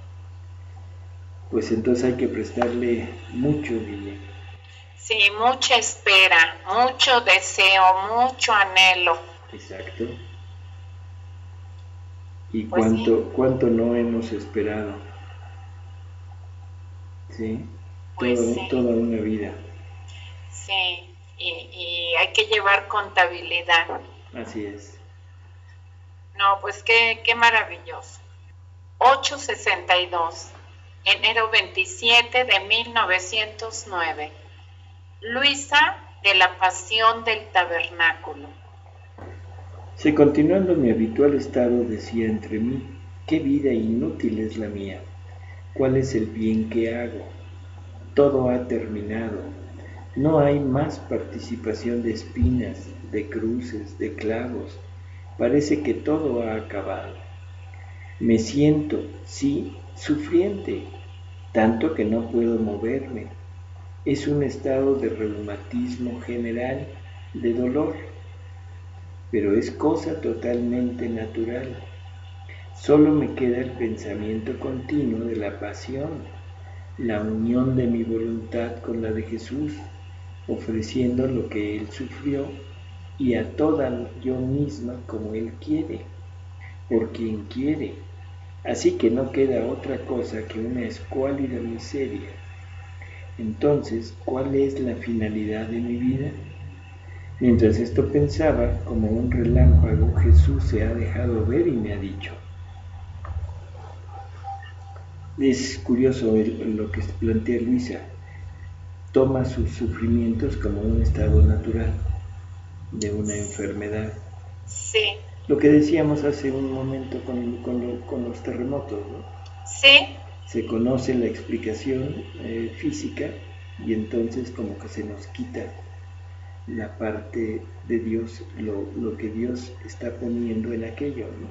pues entonces hay que prestarle mucho, Guille. Sí, mucha espera, mucho deseo, mucho anhelo. Exacto. Y Pues sí, cuánto no hemos esperado. ¿Sí? pues sí, Toda una vida. sí. Y hay que llevar contabilidad. Así es. No, pues qué maravilloso. 862, enero 27 de 1909. Luisa de la Pasión del Tabernáculo. Si continuando mi habitual estado decía entre mí, qué vida inútil es la mía, cuál es el bien que hago, todo ha terminado, no hay más participación de espinas, de cruces, de clavos, parece que todo ha acabado. Me siento, sí, sufriente, tanto que no puedo moverme. Es un estado de reumatismo general, de dolor, pero es cosa totalmente natural. Solo me queda el pensamiento continuo de la pasión, la unión de mi voluntad con la de Jesús, ofreciendo lo que Él sufrió y a toda yo misma como Él quiere, por quien quiere. Así que no queda otra cosa que una escuálida miseria. Entonces, ¿cuál es la finalidad de mi vida? Mientras esto pensaba, como un relámpago, Jesús se ha dejado ver y me ha dicho. Es curioso lo que plantea Luisa. Toma sus sufrimientos como un estado natural de una enfermedad. Sí, Lo que decíamos hace un momento con los terremotos, ¿no? Sí. Se conoce la explicación física y entonces como que se nos quita la parte de Dios, lo que Dios está poniendo en aquello, ¿no?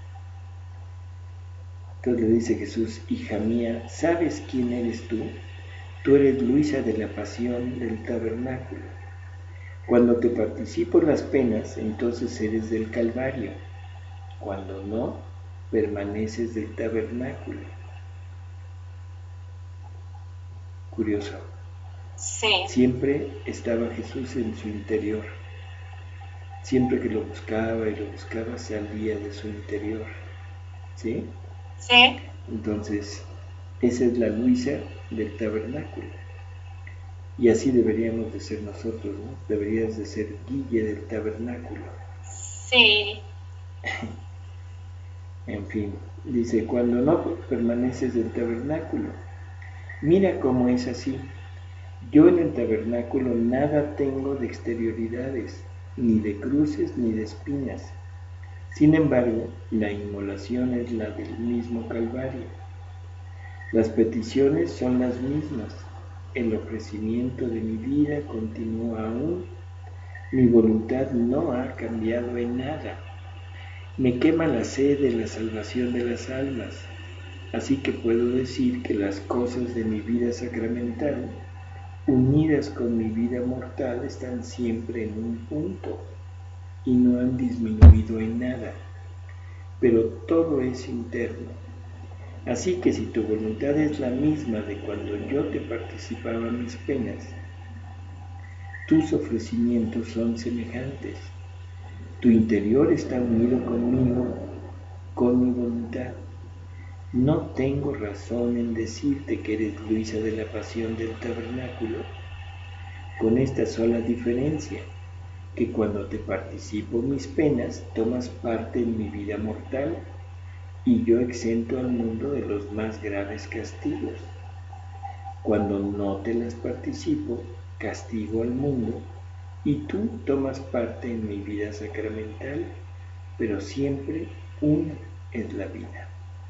Entonces le dice Jesús: hija mía, ¿sabes quién eres tú? Tú eres Luisa de la Pasión del Tabernáculo. Cuando te participo las penas, entonces eres del Calvario. Cuando no, permaneces del Tabernáculo. Curioso. Sí. Siempre estaba Jesús en su interior. Siempre que lo buscaba y lo buscaba, salía de su interior. ¿Sí? Sí. Entonces, esa es la Luisa del Tabernáculo. Y así deberíamos de ser nosotros, ¿no? Deberías de ser Guille del Tabernáculo. Sí. En fin, dice: cuando no permaneces del tabernáculo, mira cómo es así. Yo en el tabernáculo nada tengo de exterioridades, ni de cruces ni de espinas. Sin embargo, la inmolación es la del mismo Calvario. Las peticiones son las mismas. El ofrecimiento de mi vida continúa aún. Mi voluntad no ha cambiado en nada. Me quema la sed de la salvación de las almas, así que puedo decir que las cosas de mi vida sacramental, unidas con mi vida mortal, están siempre en un punto y no han disminuido en nada, pero todo es interno. Así que si tu voluntad es la misma de cuando yo te participaba en mis penas, tus ofrecimientos son semejantes. Tu interior está unido conmigo, con mi voluntad. No tengo razón en decirte que eres Luisa de la Pasión del Tabernáculo, con esta sola diferencia, que cuando te participo mis penas, tomas parte en mi vida mortal y yo exento al mundo de los más graves castigos. Cuando no te las participo, castigo al mundo y tú tomas parte en mi vida sacramental, pero siempre una es la vida.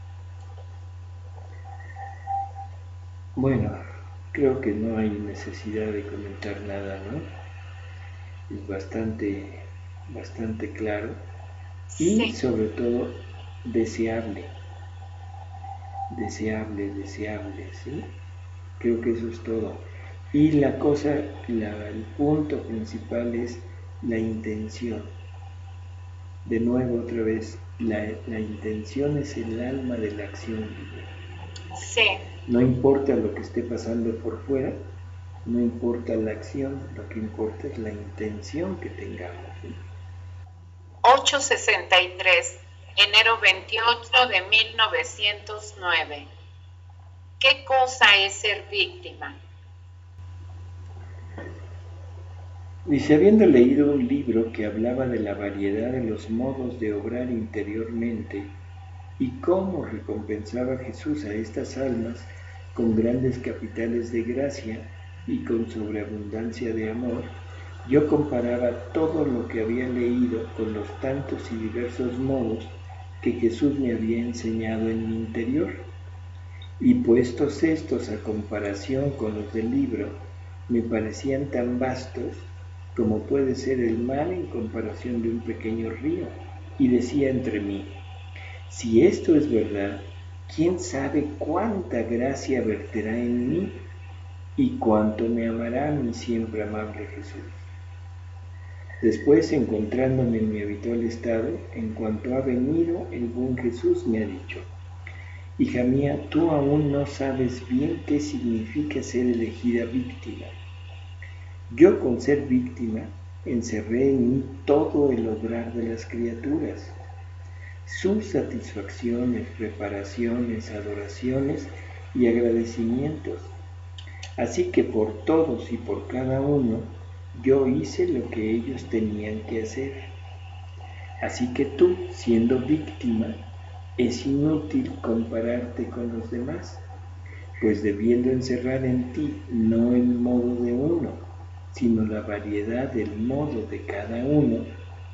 Bueno, creo que no hay necesidad de comentar nada, ¿no? Es bastante claro y Sí. sobre todo deseable, ¿sí? Creo que eso es todo. Y la cosa, el punto principal es la intención. De nuevo, otra vez, la intención es el alma de la acción. Sí. No importa lo que esté pasando por fuera, no importa la acción, lo que importa es la intención que tengamos. 863, enero 28 de 1909. ¿Qué cosa es ser víctima? Dice: habiendo leído un libro que hablaba de la variedad de los modos de obrar interiormente y cómo recompensaba Jesús a estas almas con grandes capitales de gracia y con sobreabundancia de amor, yo comparaba todo lo que había leído con los tantos y diversos modos que Jesús me había enseñado en mi interior, y puestos estos a comparación con los del libro, me parecían tan vastos como puede ser el mar en comparación de un pequeño río, y decía entre mí: si esto es verdad, ¿quién sabe cuánta gracia verterá en mí y cuánto me amará mi siempre amable Jesús? Después, encontrándome en mi habitual estado, en cuanto ha venido, el buen Jesús me ha dicho: hija mía, tú aún no sabes bien qué significa ser elegida víctima. Yo, con ser víctima, encerré en mí todo el obrar de las criaturas, sus satisfacciones, reparaciones, adoraciones y agradecimientos. Así que por todos y por cada uno, yo hice lo que ellos tenían que hacer. Así que tú, siendo víctima, es inútil compararte con los demás, pues debiendo encerrar en ti no el modo de uno, sino la variedad del modo de cada uno,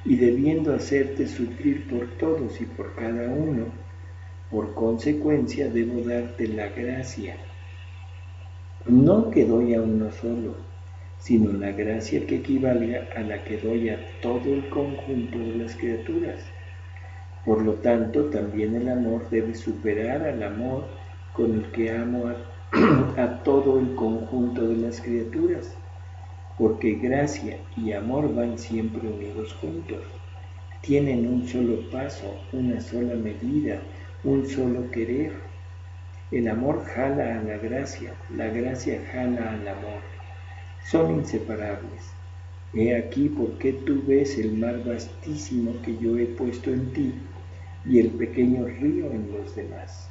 y debiendo hacerte sufrir por todos y por cada uno, por consecuencia debo darte la gracia, no que doy a uno solo, sino la gracia que equivalga a la que doy a todo el conjunto de las criaturas. Por lo tanto, también el amor debe superar al amor con el que amo a todo el conjunto de las criaturas, porque gracia y amor van siempre unidos juntos. Tienen un solo paso, una sola medida, un solo querer. El amor jala a la gracia jala al amor. Son inseparables. He aquí por qué tú ves el mar vastísimo que yo he puesto en ti y el pequeño río en los demás.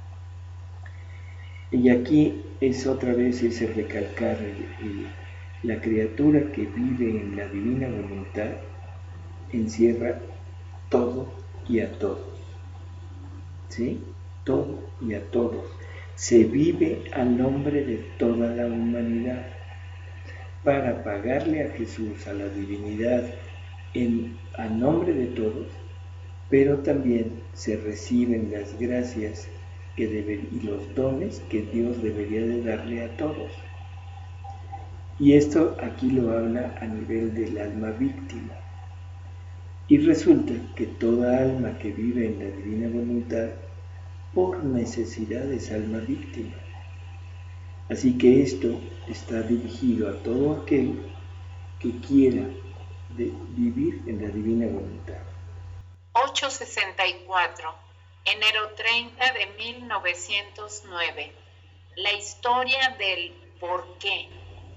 Y aquí es otra vez ese recalcar la criatura que vive en la divina voluntad encierra todo y a todos. ¿Sí? Todo y a todos. Se vive a nombre de toda la humanidad para pagarle a Jesús, a la divinidad, a nombre de todos, pero también se reciben las gracias y los dones que Dios debería de darle a todos. Y esto aquí lo habla a nivel del alma víctima. Y resulta que toda alma que vive en la divina voluntad, por necesidad es alma víctima. Así que esto está dirigido a todo aquel que quiera vivir en la divina voluntad. 864, enero 30 de 1909. La historia del por qué.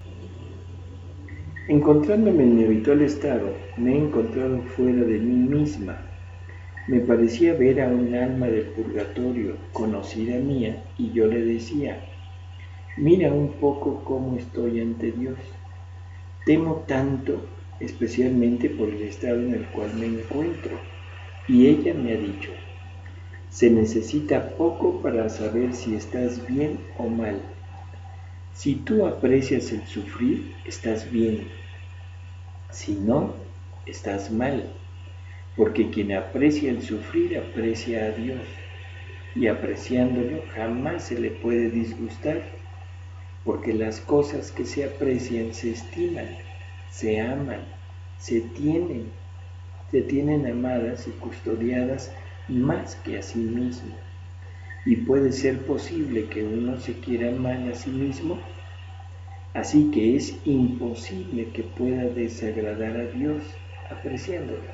Encontrándome en mi habitual estado, me he encontrado fuera de mí misma. Me parecía ver a un alma del purgatorio, conocida mía, y yo le decía: mira un poco cómo estoy ante Dios. Temo tanto, especialmente por el estado en el cual me encuentro. Y ella me ha dicho: se necesita poco para saber si estás bien o mal. Si tú aprecias el sufrir, estás bien. Si no, estás mal. Porque quien aprecia el sufrir, aprecia a Dios. Y apreciándolo, jamás se le puede disgustar. Porque las cosas que se aprecian se estiman, se aman, se tienen amadas y custodiadas más que a sí mismo. Y puede ser posible que uno se quiera mal a sí mismo, así que es imposible que pueda desagradar a Dios apreciándola.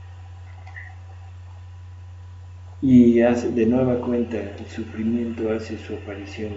Y de nueva cuenta el sufrimiento hace su aparición.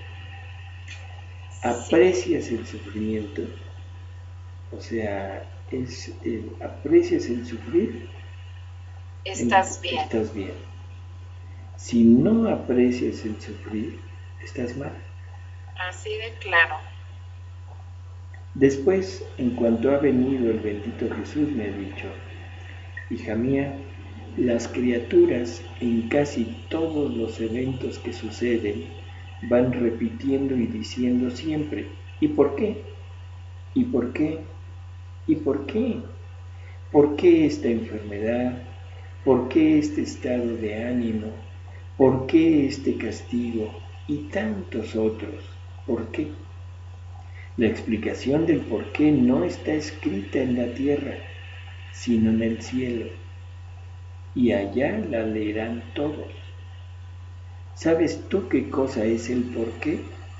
Aprecias el sufrimiento, o sea, aprecias el sufrir, estás bien. Estás bien. Si no aprecias el sufrir, estás mal. Así de claro. Después, en cuanto ha venido el bendito Jesús, me ha dicho: hija mía, las criaturas en casi todos los eventos que suceden van repitiendo y diciendo siempre: ¿y por qué? ¿Y por qué? ¿Y por qué? ¿Por qué esta enfermedad? ¿Por qué este estado de ánimo? ¿Por qué este castigo? Y tantos otros. ¿Por qué? La explicación del por qué no está escrita en la tierra, sino en el cielo. Y allá la leerán todos. ¿Sabes tú qué cosa es el por qué?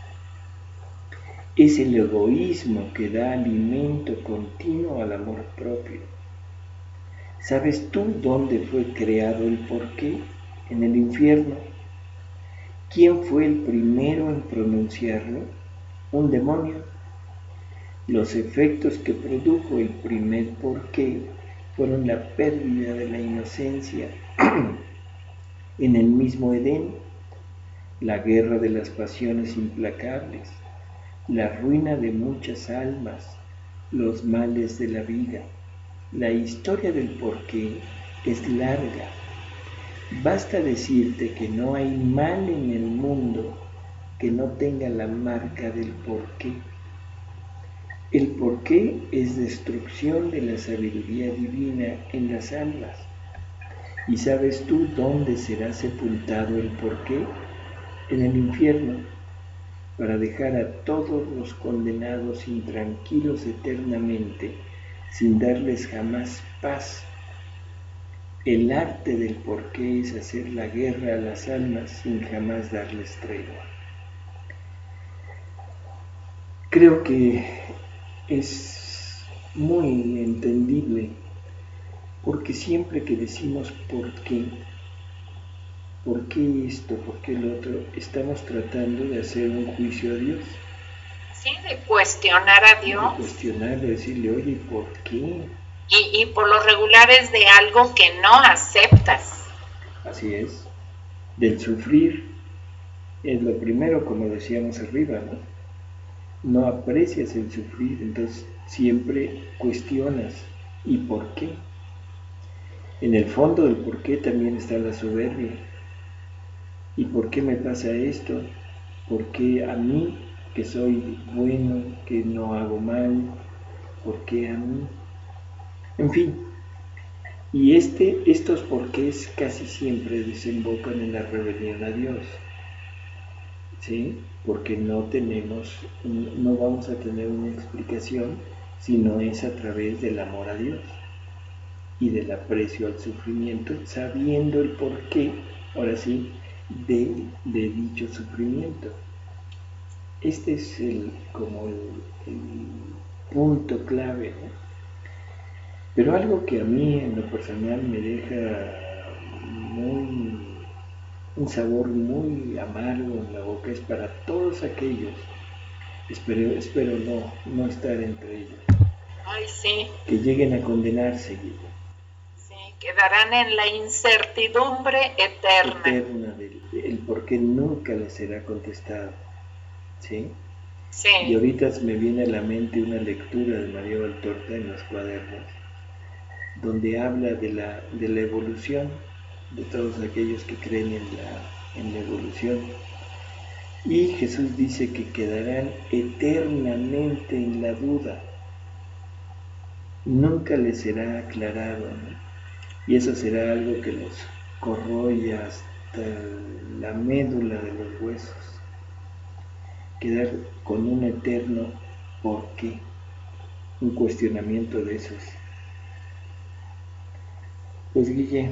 Es el egoísmo que da alimento continuo al amor propio. ¿Sabes tú dónde fue creado el porqué? En el infierno. ¿Quién fue el primero en pronunciarlo? Un demonio. Los efectos que produjo el primer porqué fueron la pérdida de la inocencia en el mismo Edén, la guerra de las pasiones implacables, la ruina de muchas almas, los males de la vida. La historia del porqué es larga. Basta decirte que no hay mal en el mundo que no tenga la marca del porqué. El porqué es destrucción de la sabiduría divina en las almas. ¿Y sabes tú dónde será sepultado el porqué? En el infierno, para dejar a todos los condenados intranquilos eternamente, sin darles jamás paz. El arte del porqué es hacer la guerra a las almas sin jamás darles tregua. Creo que es muy entendible, porque siempre que decimos por qué esto, por qué lo otro, estamos tratando de hacer un juicio a Dios. Sí, de cuestionar a Dios. De cuestionar, de decirle, oye, ¿por qué? Y por lo regular es de algo que no aceptas. Así es. Del sufrir es lo primero, como decíamos arriba, ¿no? No aprecias el sufrir, entonces siempre cuestionas. ¿Y por qué? En el fondo del por qué también está la soberbia. ¿Y por qué me pasa esto? ¿Por qué a mí, que soy bueno, que no hago mal? ¿Por qué a mí? En fin, y estos porqués casi siempre desembocan en la rebelión a Dios, ¿sí? Porque no vamos a tener una explicación si no es a través del amor a Dios y del aprecio al sufrimiento, sabiendo el porqué, ahora sí, de dicho sufrimiento. Este es el punto clave, ¿no? Pero algo que a mí en lo personal me deja un sabor muy amargo en la boca es para todos aquellos, espero no estar entre ellos. Ay, sí. Que lleguen a condenarse, Guille. Sí, quedarán en la incertidumbre eterna. Eterna del por qué nunca les será contestado, ¿sí? Sí. Y ahorita me viene a la mente una lectura de María Valtorta en los cuadernos, donde habla de la evolución, de todos aquellos que creen en la evolución. Y Jesús dice que quedarán eternamente en la duda. Nunca les será aclarado, ¿no? Y eso será algo que los corroya hasta la médula de los huesos. Quedar con un eterno ¿por qué? Un cuestionamiento de esos. Pues Guille,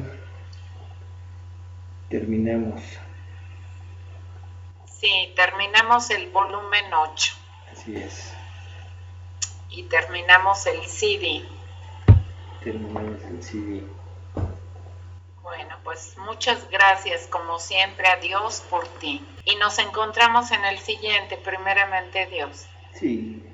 terminamos. Sí, terminamos el volumen 8. Así es. Y terminamos el CD. Terminamos el CD. Bueno, pues muchas gracias como siempre a Dios por ti. Y nos encontramos en el siguiente, primeramente Dios. Sí.